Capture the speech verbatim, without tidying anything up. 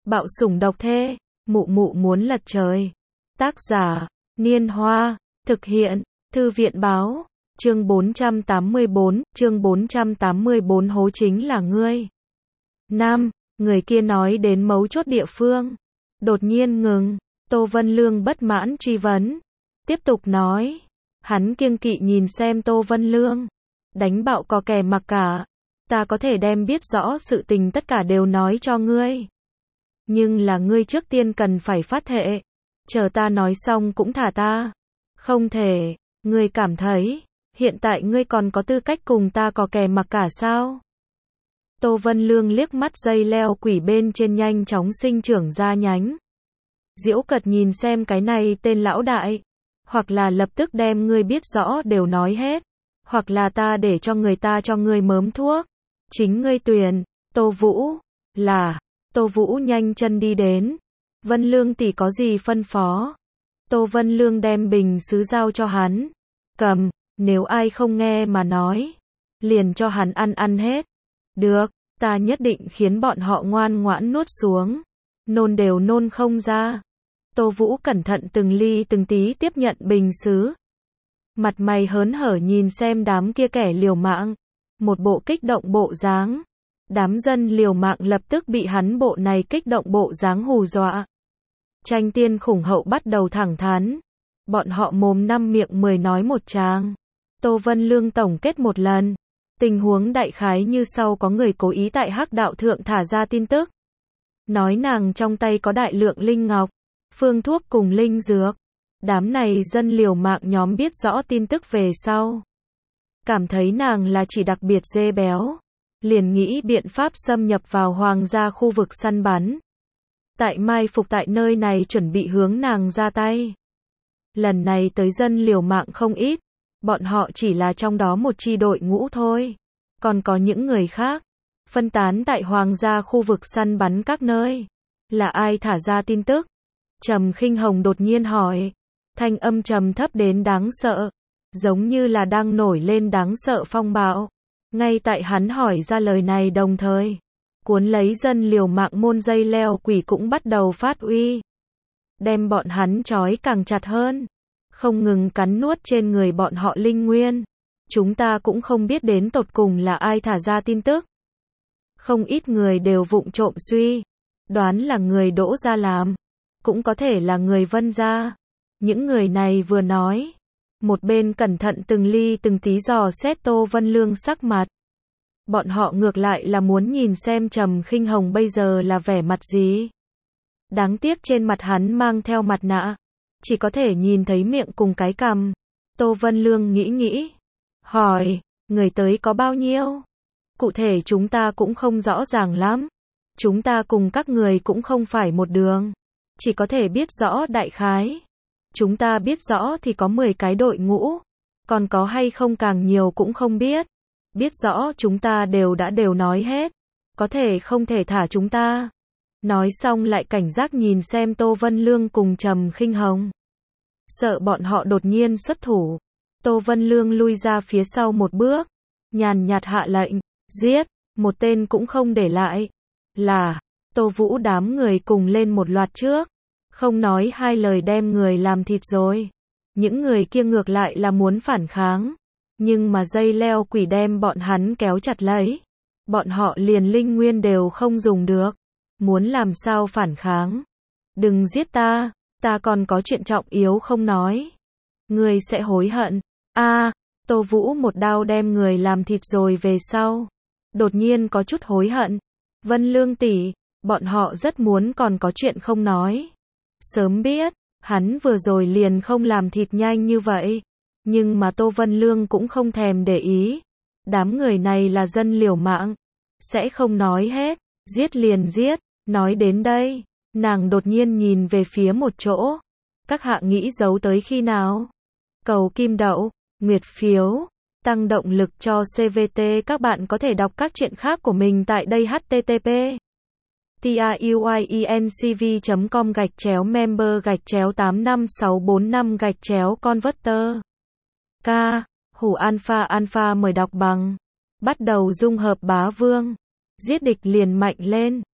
Bạo sủng độc thê, mụ mụ muốn lật trời. Tác giả, Niên Hoa, thực hiện, Thư viện báo, chương bốn trăm tám mươi bốn, chương bốn trăm tám mươi bốn hố chính là ngươi. Nam, người kia nói đến mấu chốt địa phương. Đột nhiên ngừng, Tô Vân Lương bất mãn truy vấn. Tiếp tục nói, hắn kiêng kỵ nhìn xem Tô Vân Lương. Đánh bạo có kẻ mặc cả. Ta có thể đem biết rõ sự tình tất cả đều nói cho ngươi. Nhưng là ngươi trước tiên cần phải phát thệ. Chờ ta nói xong cũng thả ta. Không thể, ngươi cảm thấy, hiện tại ngươi còn có tư cách cùng ta có kè mặc cả sao? Tô Vân Lương liếc mắt dây leo quỷ bên trên nhanh chóng sinh trưởng ra nhánh. Diễu cợt nhìn xem cái này tên lão đại. Hoặc là lập tức đem ngươi biết rõ đều nói hết. Hoặc là ta để cho người ta cho ngươi mớm thuốc. Chính ngươi tuyển, Tô Vũ, là, Tô Vũ nhanh chân đi đến. Vân Lương tỷ có gì phân phó? Tô Vân Lương đem bình sứ giao cho hắn. Cầm, nếu ai không nghe mà nói, liền cho hắn ăn ăn hết. Được, ta nhất định khiến bọn họ ngoan ngoãn nuốt xuống. Nôn đều nôn không ra. Tô Vũ cẩn thận từng ly từng tí tiếp nhận bình sứ. Mặt mày hớn hở nhìn xem đám kia kẻ liều mạng. Một bộ kích động bộ dáng. Đám dân liều mạng lập tức bị hắn bộ này kích động bộ dáng hù dọa. Tranh tiên khủng hậu bắt đầu thẳng thắn. Bọn họ mồm năm miệng mười nói một tràng. Tô Vân Lương tổng kết một lần. Tình huống đại khái như sau: có người cố ý tại Hắc Đạo Thượng thả ra tin tức. Nói nàng trong tay có đại lượng linh ngọc, phương thuốc cùng linh dược. Đám này dân liều mạng nhóm biết rõ tin tức về sau. Cảm thấy nàng là chỉ đặc biệt dê béo. Liền nghĩ biện pháp xâm nhập vào hoàng gia khu vực săn bắn. Tại mai phục tại nơi này chuẩn bị hướng nàng ra tay. Lần này tới dân liều mạng không ít. Bọn họ chỉ là trong đó một chi đội ngũ thôi. Còn có những người khác. Phân tán tại hoàng gia khu vực săn bắn các nơi. Là ai thả ra tin tức? Trầm Khinh Hồng đột nhiên hỏi. Thanh âm trầm thấp đến đáng sợ. Giống như là đang nổi lên đáng sợ phong bạo. Ngay tại hắn hỏi ra lời này đồng thời. Cuốn lấy dân liều mạng môn dây leo quỷ cũng bắt đầu phát uy. Đem bọn hắn trói càng chặt hơn. Không ngừng cắn nuốt trên người bọn họ linh nguyên. Chúng ta cũng không biết đến tột cùng là ai thả ra tin tức. Không ít người đều vụng trộm suy. Đoán là người Đỗ gia làm. Cũng có thể là người Vân gia. Những người này vừa nói. Một bên cẩn thận từng ly từng tí dò xét Tô Vân Lương sắc mặt. Bọn họ ngược lại là muốn nhìn xem Trầm Khinh Hồng bây giờ là vẻ mặt gì. Đáng tiếc trên mặt hắn mang theo mặt nạ. Chỉ có thể nhìn thấy miệng cùng cái cằm. Tô Vân Lương nghĩ nghĩ. Hỏi, người tới có bao nhiêu? Cụ thể chúng ta cũng không rõ ràng lắm. Chúng ta cùng các người cũng không phải một đường. Chỉ có thể biết rõ đại khái. Chúng ta biết rõ thì có mười cái đội ngũ. Còn có hay không càng nhiều cũng không biết. Biết rõ chúng ta đều đã đều nói hết. Có thể không thể thả chúng ta. Nói xong lại cảnh giác nhìn xem Tô Vân Lương cùng Trầm Khinh Hồng. Sợ bọn họ đột nhiên xuất thủ. Tô Vân Lương lui ra phía sau một bước. Nhàn nhạt hạ lệnh. Giết. Một tên cũng không để lại. Là. Tô Vũ đám người cùng lên một loạt trước. Không nói hai lời đem người làm thịt rồi. Những người kia ngược lại là muốn phản kháng. Nhưng mà dây leo quỷ đem bọn hắn kéo chặt lấy. Bọn họ liền linh nguyên đều không dùng được. Muốn làm sao phản kháng. Đừng giết ta. Ta còn có chuyện trọng yếu không nói. Ngươi sẽ hối hận. A, Tô Vũ một đao đem người làm thịt rồi về sau. Đột nhiên có chút hối hận. Vân Lương tỷ, bọn họ rất muốn còn có chuyện không nói. Sớm biết, hắn vừa rồi liền không làm thịt nhanh như vậy. Nhưng mà Tô Vân Lương cũng không thèm để ý. Đám người này là dân liều mạng. Sẽ không nói hết. Giết liền giết. Nói đến đây, nàng đột nhiên nhìn về phía một chỗ. Các hạ nghĩ giấu tới khi nào? Cầu kim đậu, nguyệt phiếu, tăng động lực cho xê vê tê. Các bạn có thể đọc các chuyện khác của mình tại đây. H T T P TRUIENCV chấm com gạch chéo member gạch chéo tám năm sáu bốn năm gạch chéo converter. K. Hủ Alpha Alpha mời đọc bằng. Bắt đầu dung hợp bá vương. Giết địch liền mạnh lên.